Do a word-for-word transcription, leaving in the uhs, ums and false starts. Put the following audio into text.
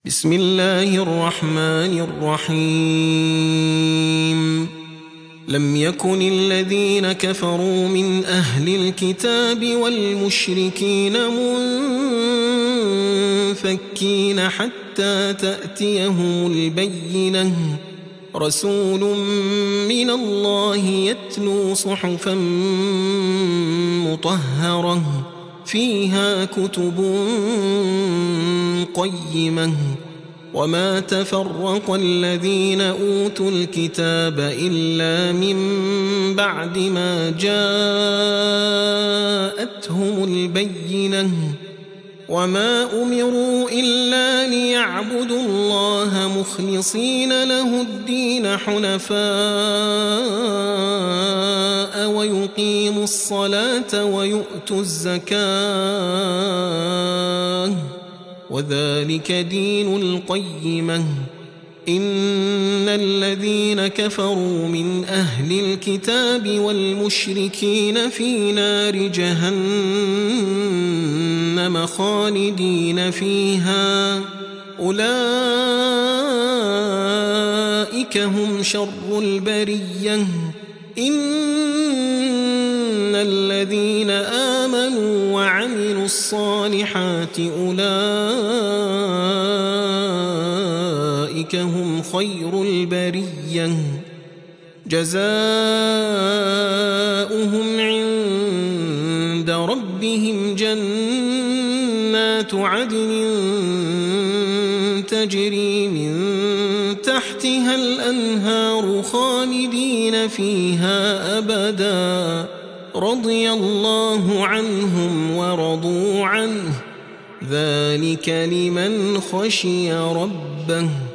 بسم الله الرحمن الرحيم لم يكن الذين كفروا من أهل الكتاب والمشركين منفكين حتى تأتيهم البينة رسول من الله يتلو صحفا مطهرة فيها كتب قيمة وما تفرق الذين أوتوا الكتاب إلا من بعد ما جاءتهم البينة وما أمروا إلا ليعبدوا الله مخلصين له الدين حنفاء ويقيموا الصلاة ويؤتوا الزكاة وذلك دين القيمة إن الذين كفروا من أهل الكتاب والمشركين في نار جهنم خالدين فيها أولئك هم شر البرية إن الذين آمنوا وعملوا الصالحات أولئك هم خير البرية جزاؤهم عند ربهم جنات عدن تجري من تحتها الأنهار خالدين فيها أبدا رضي الله عنهم ورضوا عنه ذلك لمن خشي ربه.